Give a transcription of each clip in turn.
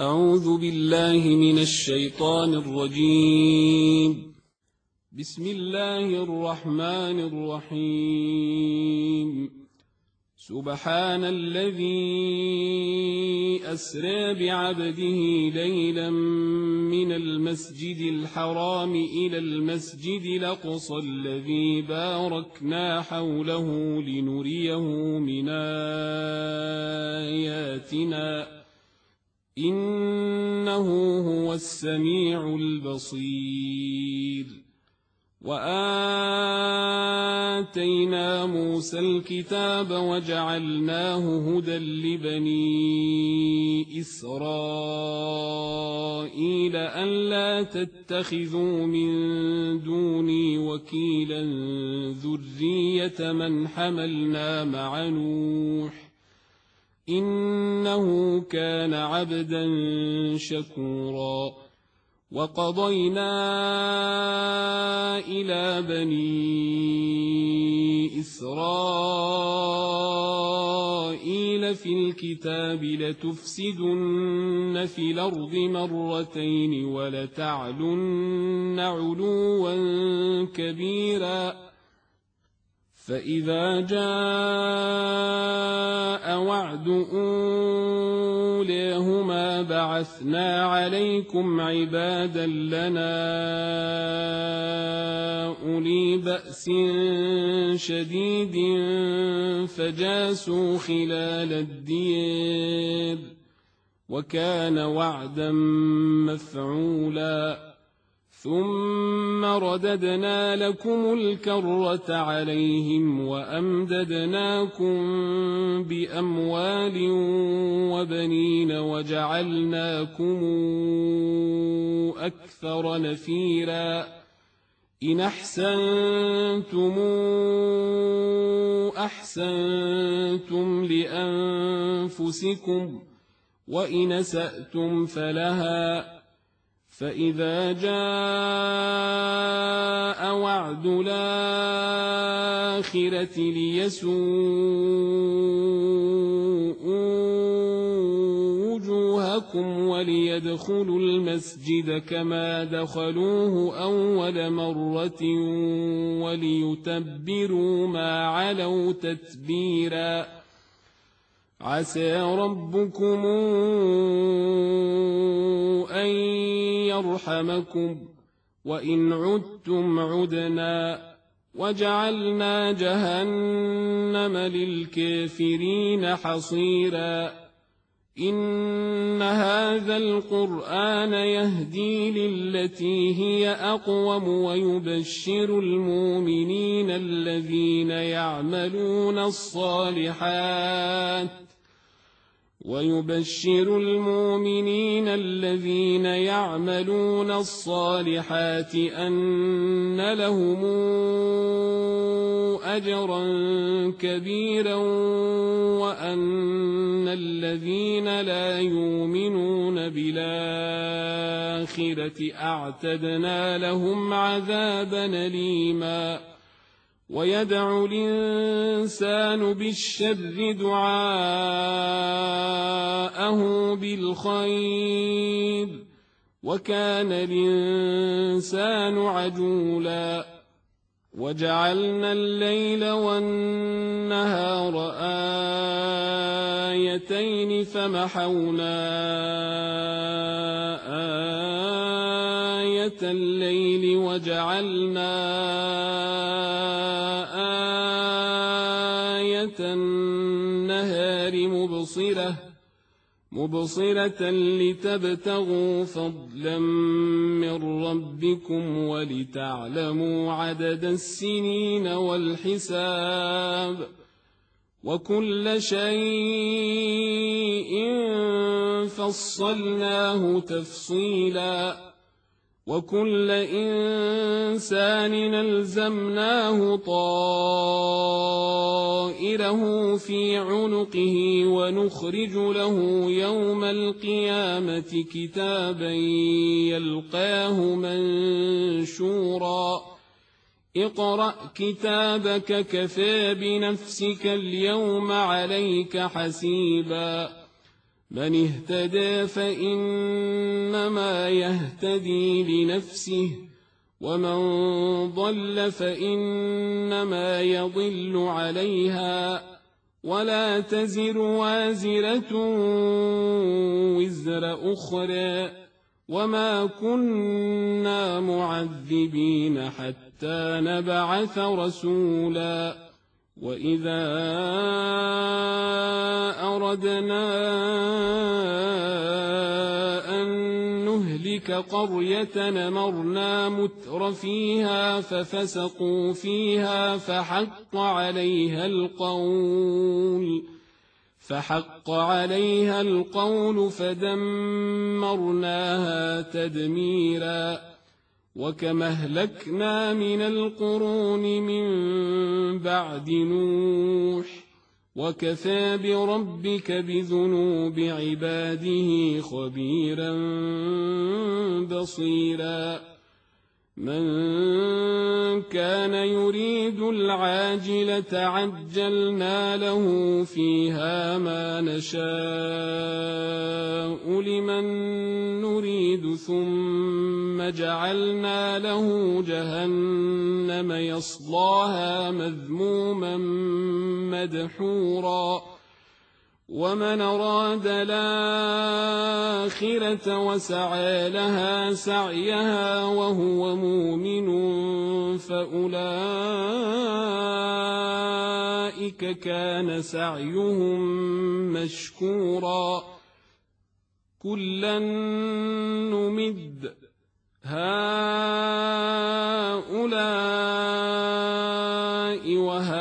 أعوذ بالله من الشيطان الرجيم. بسم الله الرحمن الرحيم. سبحان الذي أسرى بعبده ليلا من المسجد الحرام إلى المسجد الأقصى الذي باركنا حوله لنريه من آياتنا إنه هو السميع البصير. وآتينا موسى الكتاب وجعلناه هدى لبني إسرائيل ألا تتخذوا من دوني وكيلا ذرية من حملنا مع نوح إنه كان عبدا شكورا. وقضينا إلى بني إسرائيل في الكتاب لتفسدن في الأرض مرتين ولتعلن علوا كبيرا. فإذا جاء وعد أوليهما بعثنا عليكم عبادا لنا أولي بأس شديد فجاسوا خلال الدير وكان وعدا مفعولا. ثم رددنا لكم الكرة عليهم وأمددناكم بأموال وبنين وجعلناكم أكثر نفيرا. إن أحسنتم أحسنتم لأنفسكم وإن أسأتم فلها. فإذا جاء وعد الآخرة ليسوءوا وجوهكم وليدخلوا المسجد كما دخلوه أول مرة وليتبروا ما علوا تتبيرا. عسى ربكم أن يرحمكم وإن عدتم عدنا وجعلنا جهنم للكافرين حصيرا. إن هذا القرآن يهدي للتي هي أقوم ويبشر المؤمنين الذين يعملون الصالحات أن لهم أجرا كبيرا وأن الذين لا يؤمنون بالآخرة أعتدنا لهم عذابا أليما. ويدعو الإنسان بالشر دعاءه بالخير وكان الإنسان عجولا. وجعلنا الليل والنهار آيتين فمحونا آية الليل وجعلنا آية النهار مبصرة لتبتغوا فضلا من ربكم ولتعلموا عدد السنين والحساب وكل شيء فصلناه تفصيلا. وكل إنسان ألزمناه طائره في عنقه ونخرج له يوم القيامة كتابا يلقاه منشورا. اقرأ كتابك كفى بنفسك اليوم عليك حسيبا. من اهتدى فإنما يهتدي لنفسه ومن ضل فإنما يضل عليها ولا تزر وازرة وزر أخرى وما كنا معذبين حتى نبعث رسولا وإذا أردنا أن نهلك قرية أمرنا متر فيها ففسقوا فيها فحق عليها القول فدمرناها تدميرا وكما أهلكنا من القرون من بعد نوح وكفى بربك بذنوب عباده خبيرا بصيرا من كان يريد العاجلة عجلنا له فيها ما نشاء لمن نريد ثم جعلنا له جهنم يصلاها مذموما مدحورا ومن أراد الآخرة وسعى لها سعيها وهو مؤمن فأولئك كان سعيهم مشكورا كلا نمد هؤلاء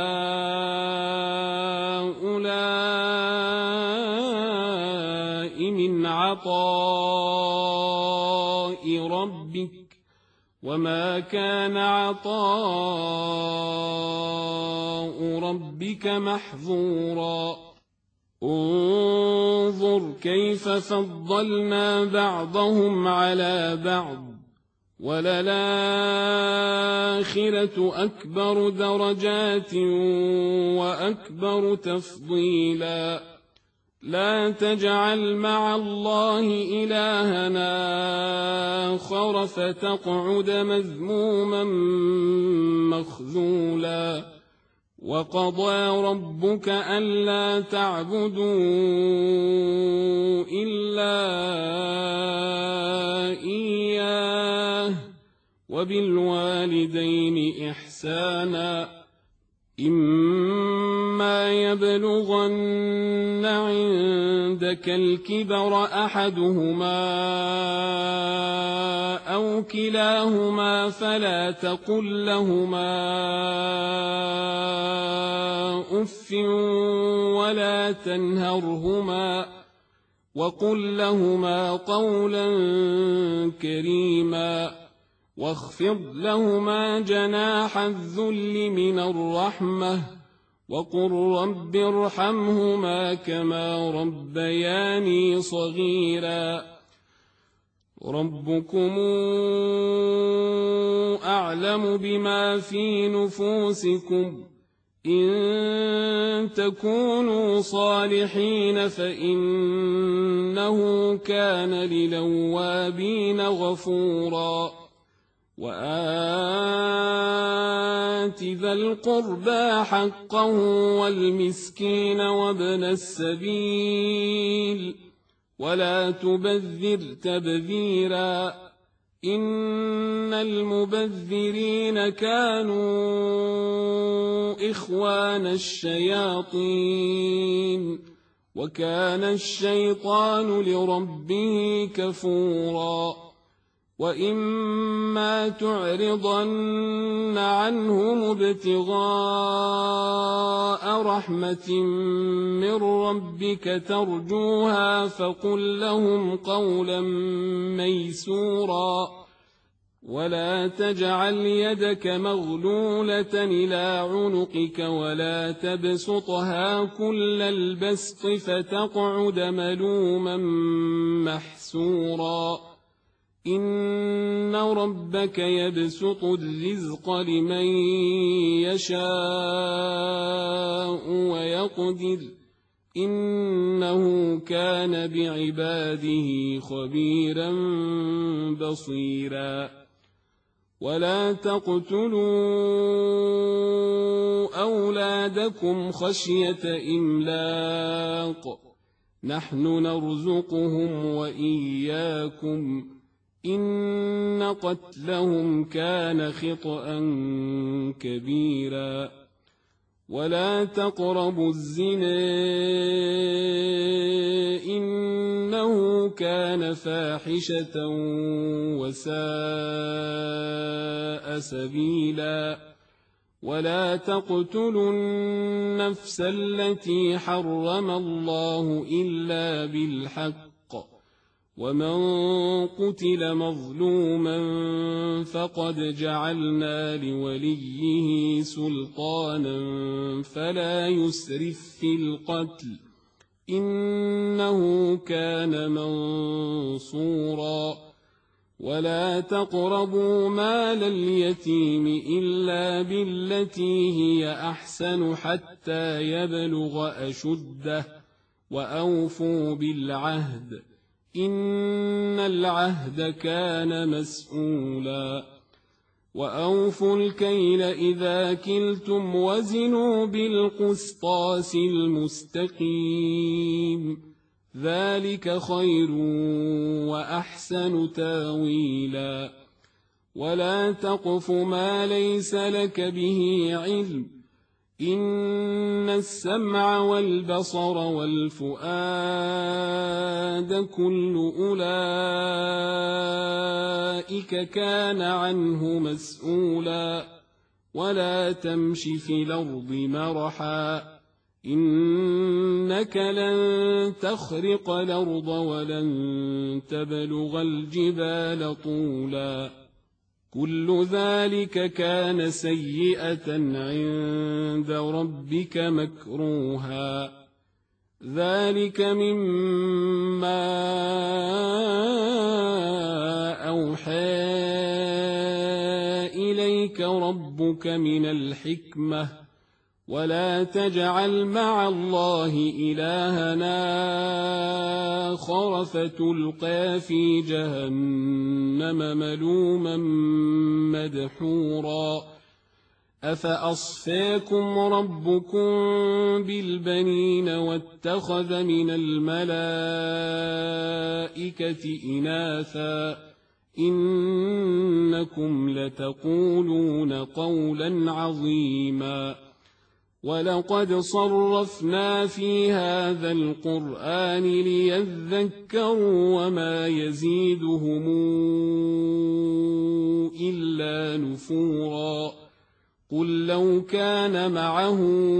وهؤلاء من عطاء ربك وما كان عطاء ربك محظورا انظر كيف فضلنا بعضهم على بعض وللآخرة أكبر درجات وأكبر تفضيلا لا تجعل مع الله إلهنا آخر فتقعد مذموما مخذولا وقضى ربك ألا تعبدوا إلا إياه وبالوالدين إحسانا إما يبلغن عندك الكبر أحدهما أو كلاهما فلا تقل لهما أف ولا تنهرهما وقل لهما قولا كريما واخفض لهما جناح الذل من الرحمة وقل رب ارحمهما كما ربياني صغيرا ربكم أعلم بما في نفوسكم إن تكونوا صالحين فإنه كان للأوابين غفورا وآت ذا القربى حقه والمسكين وابن السبيل ولا تبذر تبذيرا إن المبذرين كانوا إخوان الشياطين وكان الشيطان لربه كفورا وإما تعرضن عنهم ابتغاء رحمة من ربك ترجوها فقل لهم قولا ميسورا ولا تجعل يدك مغلولة إلى عنقك ولا تبسطها كل البسط فتقعد ملوما محسورا إن ربك يبسط الرزق لمن يشاء ويقدر إنه كان بعباده خبيرا بصيرا ولا تقتلوا أولادكم خشية إملاق نحن نرزقهم وإياكم إن قتلهم كان خطأ كبيرا ولا تقربوا الزنا إنه كان فاحشة وساء سبيلا ولا تقتلوا النفس التي حرم الله إلا بالحق ومن قتل مظلوما فقد جعلنا لوليه سلطانا فلا يسرف في القتل إنه كان منصورا ولا تقربوا مال اليتيم إلا بالتي هي أحسن حتى يبلغ أشده وأوفوا بالعهد إن العهد كان مسؤولا وأوفوا الكيل إذا كلتم وزنوا بالقسطاس المستقيم ذلك خير وأحسن تاويلا ولا تقف ما ليس لك به علم إن السمع والبصر والفؤاد كل أولئك كان عنه مسؤولا ولا تمش في الأرض مرحا إنك لن تخرق الأرض ولن تبلغ الجبال طولا كل ذلك كان سيئة عند ربك مكروها ذلك مما أوحى إليك ربك من الحكمة ولا تجعل مع الله إلهنا آخر فتلقى في جهنم ملوما مدحورا أفأصفاكم ربكم بالبنين واتخذ من الملائكة إناثا إنكم لتقولون قولا عظيما ولقد صرفنا في هذا القرآن ليذكروا وما يزيدهم إلا نفورا قل لو كان معه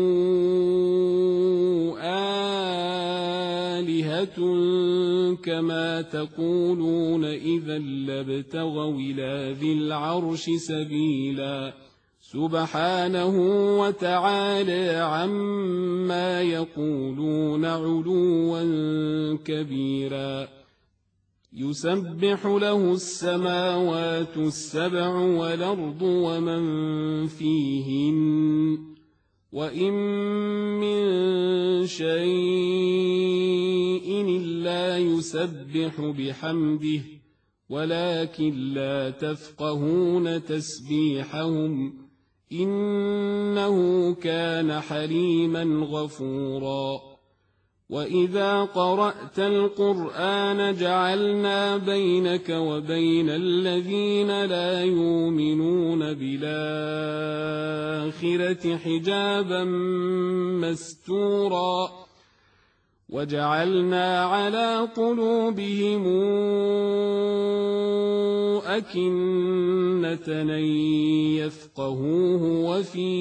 آلهة كما تقولون إذا لابتغوا إلى ذي العرش سبيلا سبحانه وتعالى عما يقولون علوا كبيرا يسبح له السماوات السبع والأرض ومن فيهن وإن من شيء إلا يسبح بحمده ولكن لا تفقهون تسبيحهم إنه كان حليما غفورا وإذا قرأت القرآن جعلنا بينك وبين الذين لا يؤمنون بالآخرة حجابا مستورا وجعلنا على قلوبهم أكنة أن يفقهوه وفي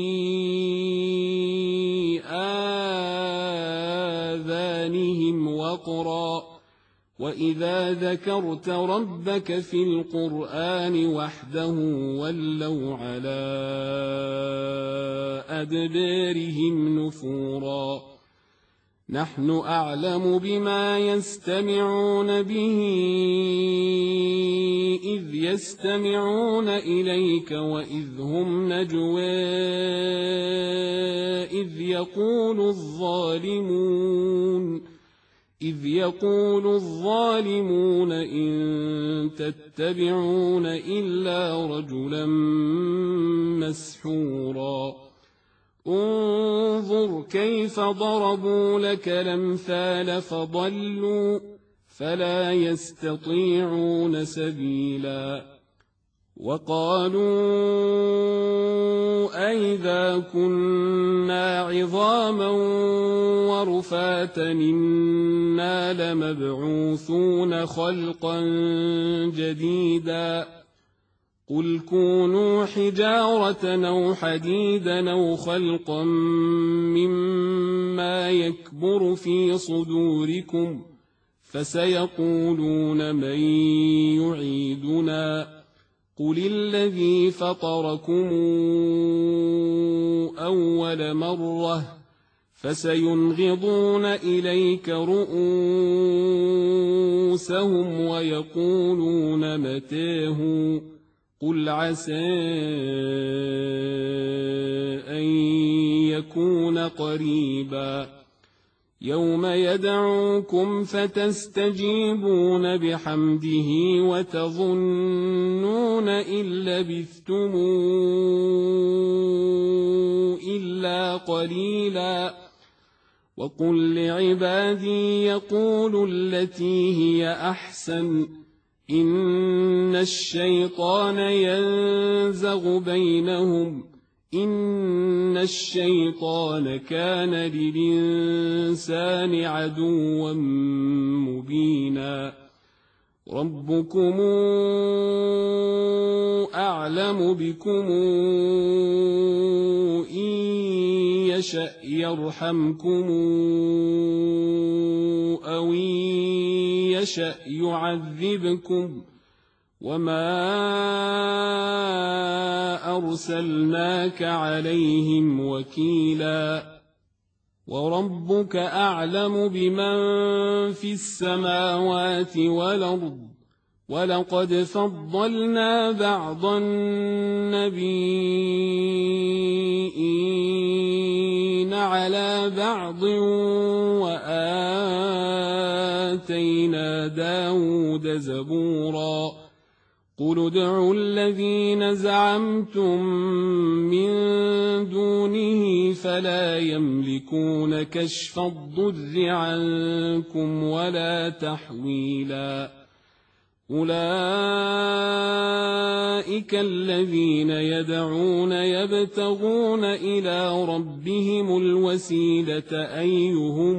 آذانهم وقرا وإذا ذكرت ربك في القرآن وحده ولوا على أدبارهم نفورا نحن أعلم بما يستمعون به إذ يستمعون إليك وإذ هم نجوى إذ يقول الظالمون إن تتبعون إلا رجلا مسحورا انظر كيف ضربوا لك الأمثال فضلوا فلا يستطيعون سبيلا وقالوا أئذا كنا عظاما ورفاتا إنا لمبعوثون خلقا جديدا قل كونوا حجارة أو حديدا أو خلقا مما يكبر في صدوركم فسيقولون من يعيدنا قل الذي فطركم أول مرة فسينغضون إليك رؤوسهم ويقولون متاه قل عسى أن يكون قريبا يوم يدعوكم فتستجيبون بحمده وتظنون إن لبثتم إلا قليلا وقل لعبادي يقولوا التي هي أحسن إن الشيطان ينزغ بينهم إن الشيطان كان للإنسان عدوا مبينا ربكم أعلم بكم إن يشأ يرحمكم أو إن يشأ يعذبكم وما أرسلناك عليهم وكيلا وربك أعلم بمن في السماوات والأرض ولقد فضلنا بعض النبيين على بعض وآتينا داود زبورا قل ادعوا الذين زعمتم من دونه فلا يملكون كشف الضر عنكم ولا تحويلا أولئك الذين يدعون يبتغون إلى ربهم الوسيلة أيهم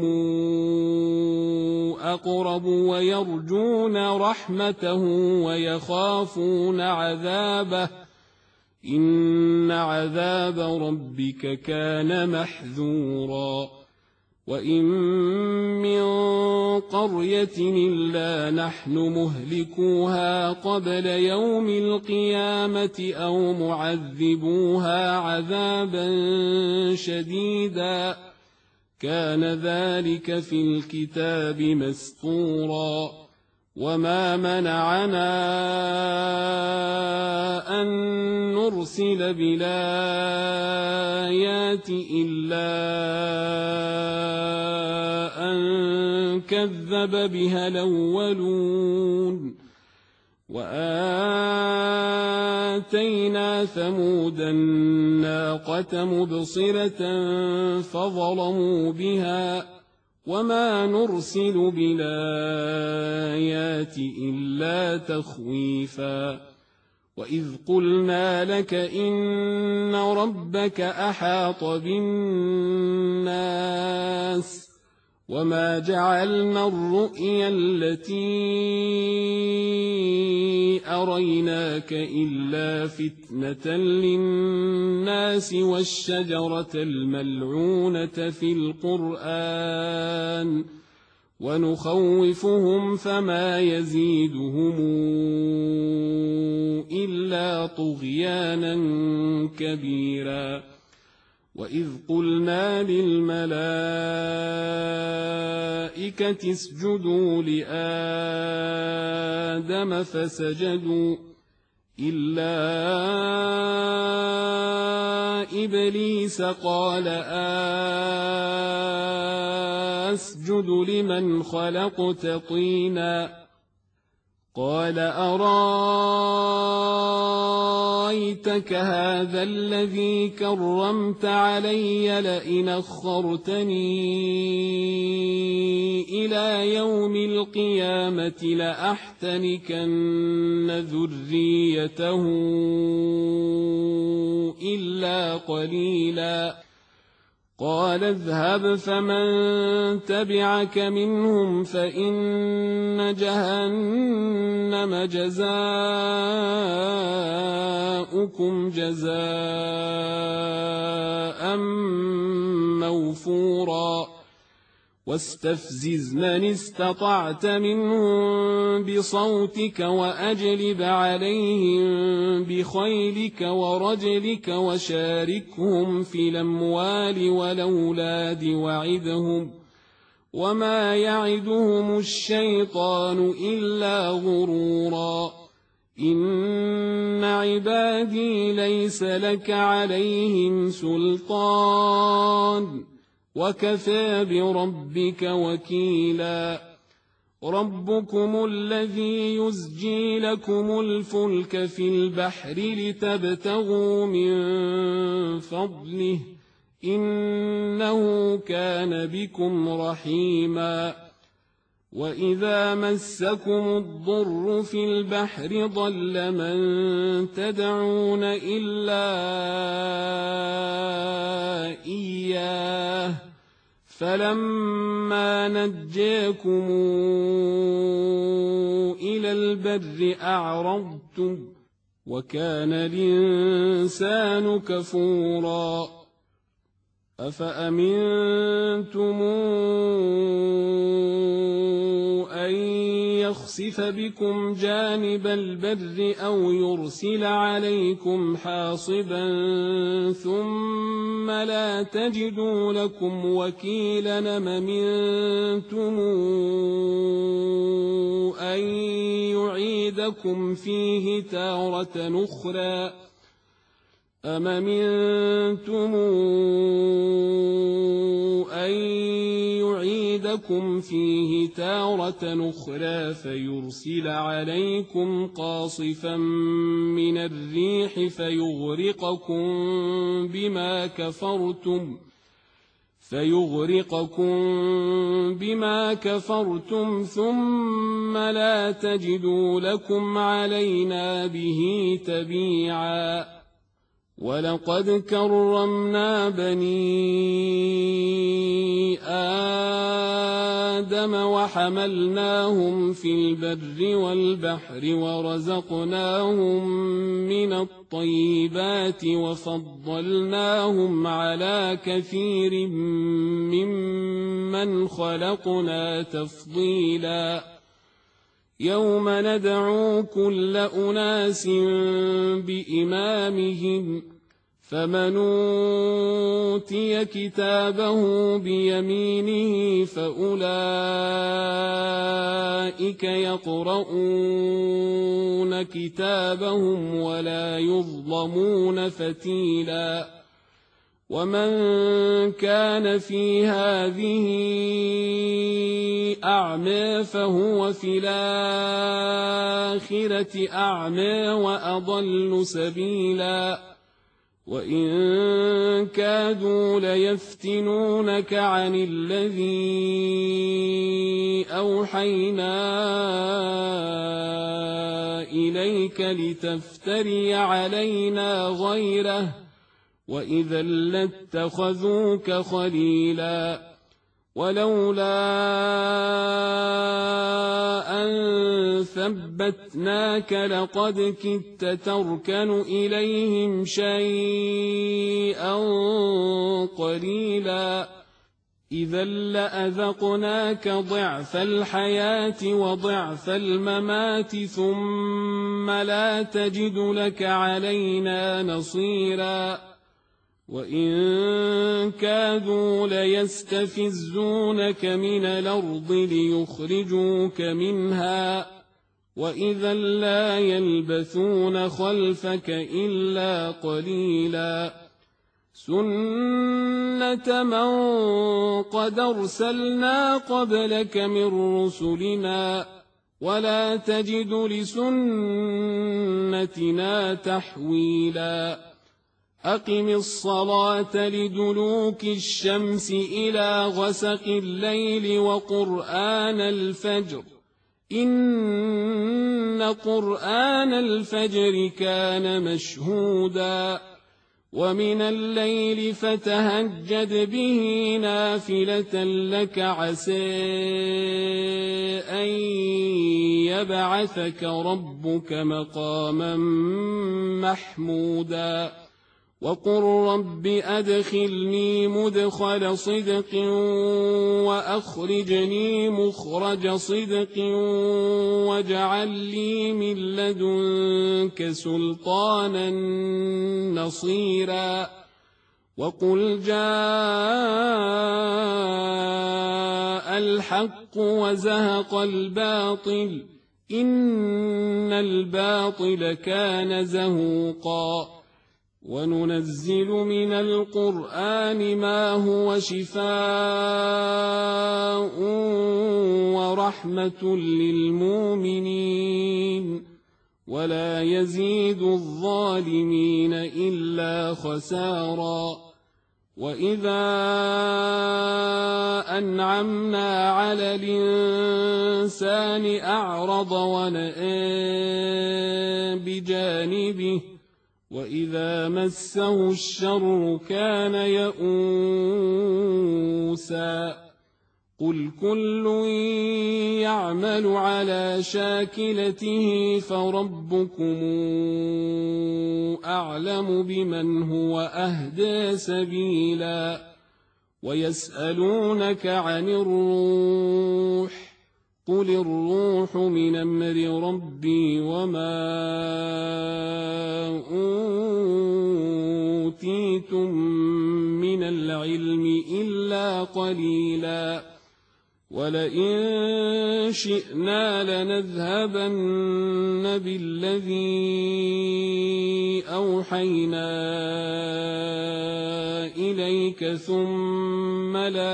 أقرب ويرجون رحمته ويخافون عذابه إن عذاب ربك كان محذورا وإن من قرية إلا نحن مهلكوها قبل يوم القيامة أو معذبوها عذابا شديدا كان ذلك في الكتاب مسطورا وما منعنا أن نرسل بالآيات إلا أن كذب بها الأولون وآتينا ثمود الناقة مبصرة فظلموا بها وما نرسل بالآيات إلا تخويفا وإذ قلنا لك إن ربك أحاط بالناس وما جعلنا الرؤيا التي أريناك إلا فتنة للناس والشجرة الملعونة في القرآن ونخوفهم فما يزيدهم إلا طغيانا كبيرا وإذ قلنا للملائكة اسجدوا لآدم فسجدوا إلا إبليس قال أسجد لمن خلقت طينا قال أرايتك هذا الذي كرمت علي لئن أخرتني إلى يوم القيامة لأحتنكن ذريته إلا قليلا قال اذهب فمن تبعك منهم فإن جهنم جزاؤكم جزاء موفورا واستفزز من استطعت منهم بصوتك وأجلب عليهم بخيلك ورجلك وشاركهم في الأموال والأولاد وعدهم وما يعدهم الشيطان إلا غرورا إن عبادي ليس لك عليهم سلطان وكفى بربك وكيلا ربكم الذي يزجي لكم الفلك في البحر لتبتغوا من فضله إنه كان بكم رحيما وإذا مسكم الضر في البحر ضل من تدعون إلا إياه فلما نجاكم إلى البر أعرضتم وكان الإنسان كفورا أفأمنتم أن يخسف بكم جانب البر أو يرسل عليكم حاصبا ثم لا تجدوا لكم وكيلا أم أمنتم أن يعيدكم فيه تارة أخرى أم أمنتم أن يعيدكم فيه تارة أخرى فيرسل عليكم قاصفا من الريح فيغرقكم بما كفرتم ثم لا تجدوا لكم علينا به تبيعا ولقد كرمنا بني آدم وحملناهم في البر والبحر ورزقناهم من الطيبات وفضلناهم على كثير ممن خلقنا تفضيلا يوم ندعو كل أناس بإمامهم فمن أوتي كتابه بيمينه فأولئك يقرؤون كتابهم ولا يظلمون فتيلا ومن كان في هذه أعمى فهو في الآخرة أعمى وأضل سبيلا وإن كادوا ليفتنونك عن الذي أوحينا إليك لتفتري علينا غيره وإذا لاتخذوك خليلا ولولا أن ثبتناك لقد كدت تركن إليهم شيئا قليلا إذا لأذقناك ضعف الحياة وضعف الممات ثم لا تجد لك علينا نصيرا وإن كادوا ليستفزونك من الأرض ليخرجوك منها وإذا لا يلبثون خلفك إلا قليلا سنة من قد أرسلنا قبلك من رسلنا ولا تجد لسنتنا تحويلا أقم الصلاة لدلوك الشمس إلى غسق الليل وقرآن الفجر إن قرآن الفجر كان مشهودا ومن الليل فتهجد به نافلة لك عسى أن يبعثك ربك مقاما محمودا وقل رب أدخلني مدخل صدق وأخرجني مخرج صدق واجعل لي من لدنك سلطانا نصيرا وقل جاء الحق وزهق الباطل إن الباطل كان زهوقا وننزل من القرآن ما هو شفاء ورحمة للمؤمنين ولا يزيد الظالمين إلا خسارا وإذا أنعمنا على الإنسان أعرض ونأى بجانبه وإذا مسه الشر كان يئوسا قل كل يعمل على شاكلته فربكم أعلم بمن هو أهدى سبيلا ويسألونك عن الروح قل الروح من أمر ربي وما أوتيتم من العلم إلا قليلا ولئن شئنا لنذهبن بالذي أوحينا إليك ثم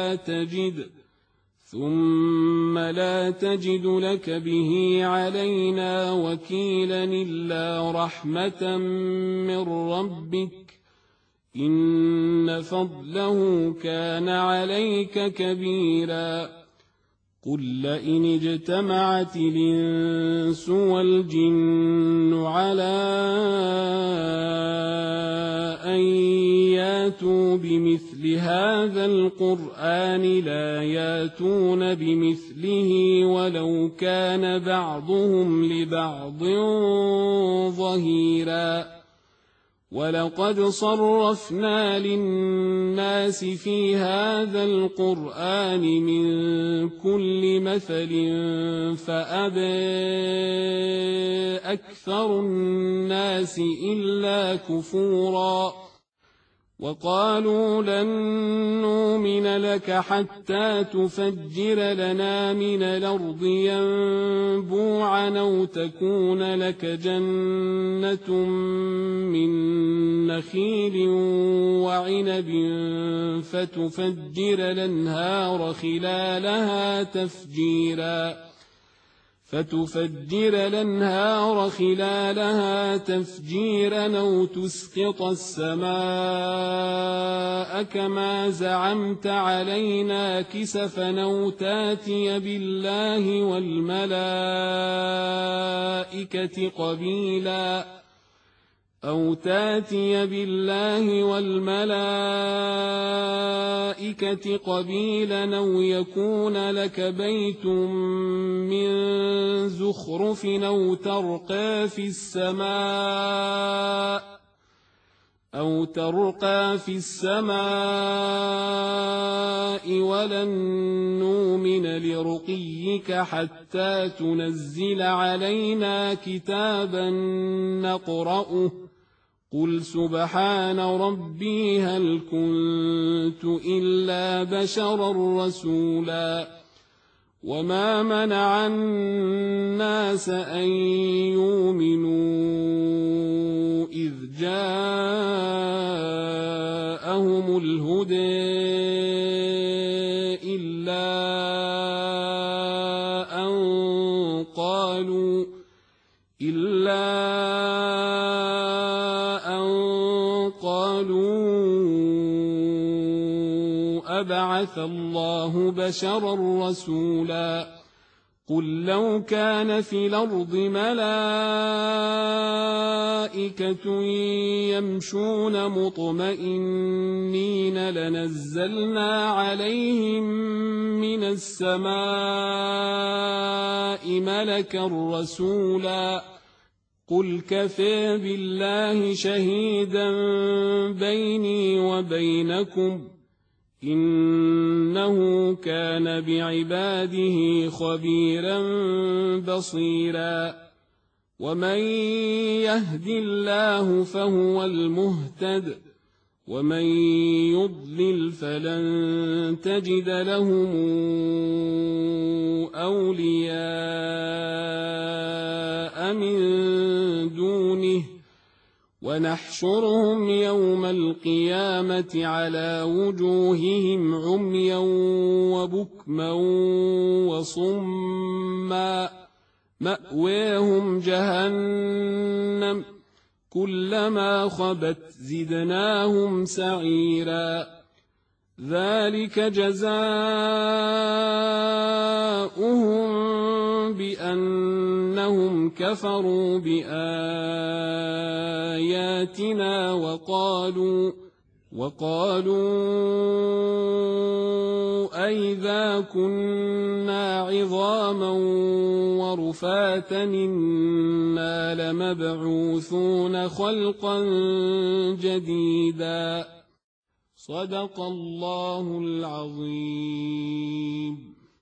لا تجد لك به علينا وكيلا إلا رحمة من ربك إن فضله كان عليك كبيرا قل لئن اجتمعت الإنس والجن على أن ياتوا بمثل هذا القرآن لا ياتون بمثله ولو كان بعضهم لبعض ظهيرا ولقد صرفنا للناس في هذا القرآن من كل مثل فأبى أكثر الناس إلا كفورا وقالوا لن نؤمن لك حتى تفجر لنا من الأرض ينبوعا أو تكون لك جنة من نخيل وعنب فتفجر الأنهار خلالها تفجيرا أو تسقط السماء كما زعمت علينا كسفا أو تاتي بالله والملائكة قبيلا أو يكون لك بيت من زخرف أو ترقى في السماء ولن نؤمن لرقيك حتى تنزل علينا كتابا نقرأه قل سبحان ربي هل كنت إلا بشرا رسولا وما منع الناس أن يؤمنوا إذ جاءهم الهدى إلا أن قالوا أبعث الله بشرا رسولا قل لو كان في الأرض ملائكة يمشون مطمئنين لنزلنا عليهم من السماء ملكا رسولا قل كفى بالله شهيدا بيني وبينكم إنه كان بعباده خبيرا بصيرا ومن يهد الله فهو المهتد ومن يضلل فلن تجد لهم أولياء من دونه ونحشرهم يوم القيامة على وجوههم عميا وبكما وصما مأواهم جهنم كلما خبت زدناهم سعيرا ذلك جزاؤهم بأنهم كفروا بآياتنا وقالوا أئذا كنا عظاما ورفاتا إنا لمبعوثون خلقا جديدا صدق الله العظيم.